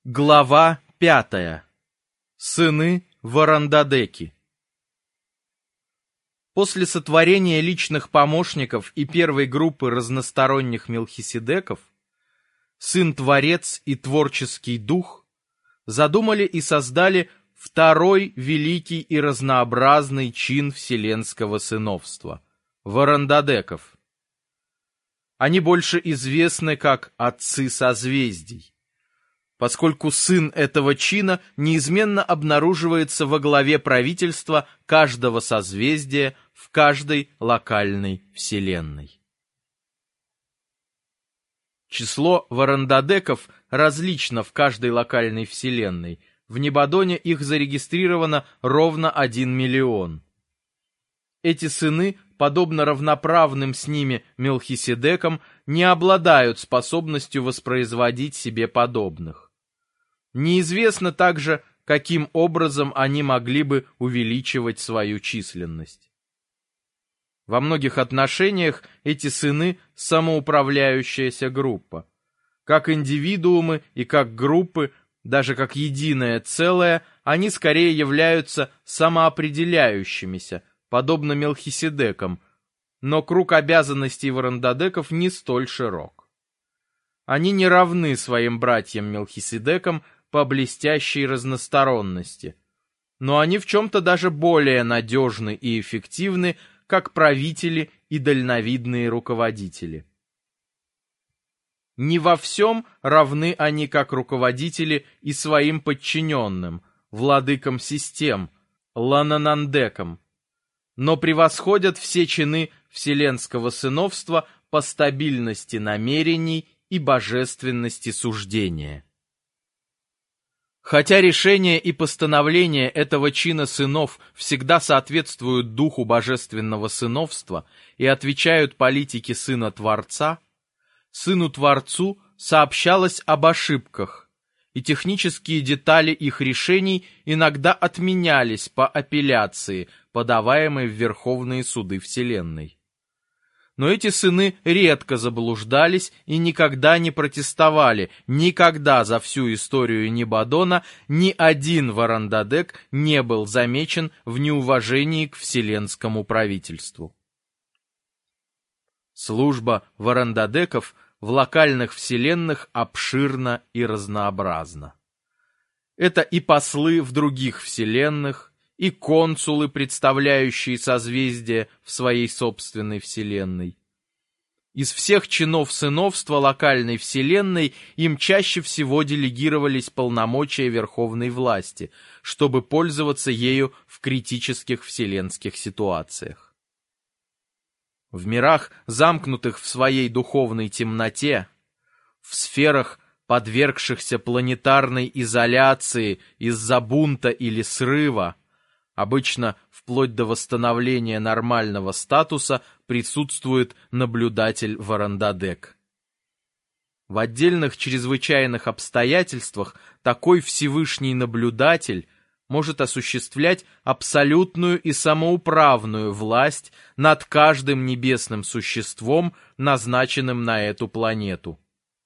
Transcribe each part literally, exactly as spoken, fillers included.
Глава пятая. Сыны Ворандадеки. После сотворения личных помощников и первой группы разносторонних Мелхиседеков, Сын-Творец и Творческий Дух задумали и создали второй великий и разнообразный чин вселенского сыновства — Ворандадеков. Они больше известны как «отцы созвездий», поскольку сын этого чина неизменно обнаруживается во главе правительства каждого созвездия в каждой локальной вселенной. Число Ворандадеков различно в каждой локальной вселенной. В Небадоне их зарегистрировано ровно один миллион. Эти сыны, подобно равноправным с ними Мелхиседекам, не обладают способностью воспроизводить себе подобных. Неизвестно также, каким образом они могли бы увеличивать свою численность. Во многих отношениях эти сыны – самоуправляющаяся группа. Как индивидуумы и как группы, даже как единое целое, они скорее являются самоопределяющимися, подобно Мелхиседекам, но круг обязанностей Ворандадеков не столь широк. Они не равны своим братьям Мелхиседекам по блестящей разносторонности, но они в чем-то даже более надежны и эффективны, как правители и дальновидные руководители. Не во всем равны они как руководители и своим подчиненным, владыкам систем, Лананандекам, но превосходят все чины вселенского сыновства по стабильности намерений и божественности суждения. Хотя решения и постановления этого чина сынов всегда соответствуют духу божественного сыновства и отвечают политике Сына-Творца, Сыну-Творцу сообщалось об ошибках, и технические детали их решений иногда отменялись по апелляции, подаваемой в Верховные суды Вселенной. Но эти сыны редко заблуждались и никогда не протестовали, никогда за всю историю Небадона ни один Ворандадек не был замечен в неуважении к вселенскому правительству. Служба Ворандадеков в локальных вселенных обширна и разнообразна. Это и послы в других вселенных, и консулы, представляющие созвездия в своей собственной вселенной. Из всех чинов сыновства локальной вселенной им чаще всего делегировались полномочия верховной власти, чтобы пользоваться ею в критических вселенских ситуациях. В мирах, замкнутых в своей духовной темноте, в сферах, подвергшихся планетарной изоляции из-за бунта или срыва, обычно вплоть до восстановления нормального статуса присутствует наблюдатель Ворандадек. В отдельных чрезвычайных обстоятельствах такой Всевышний наблюдатель может осуществлять абсолютную и самоуправную власть над каждым небесным существом, назначенным на эту планету.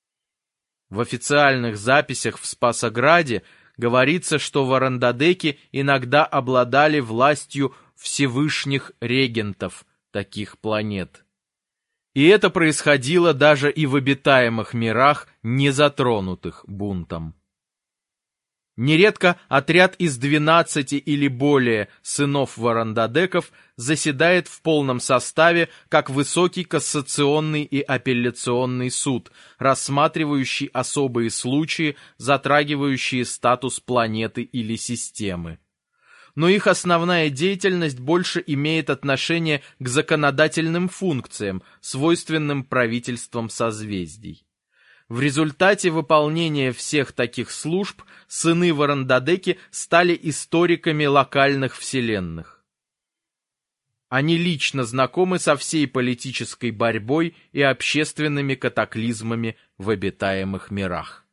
В официальных записях в Спасограде говорится, что Ворандадеки иногда обладали властью всевышних регентов таких планет. И это происходило даже и в обитаемых мирах, не затронутых бунтом. Нередко отряд из двенадцати или более сынов Ворандадеков заседает в полном составе как высокий кассационный и апелляционный суд, рассматривающий особые случаи, затрагивающие статус планеты или системы. Но их основная деятельность больше имеет отношение к законодательным функциям, свойственным правительствам созвездий. В результате выполнения всех таких служб сыны Ворандадеки стали историками локальных вселенных. Они лично знакомы со всей политической борьбой и общественными катаклизмами в обитаемых мирах.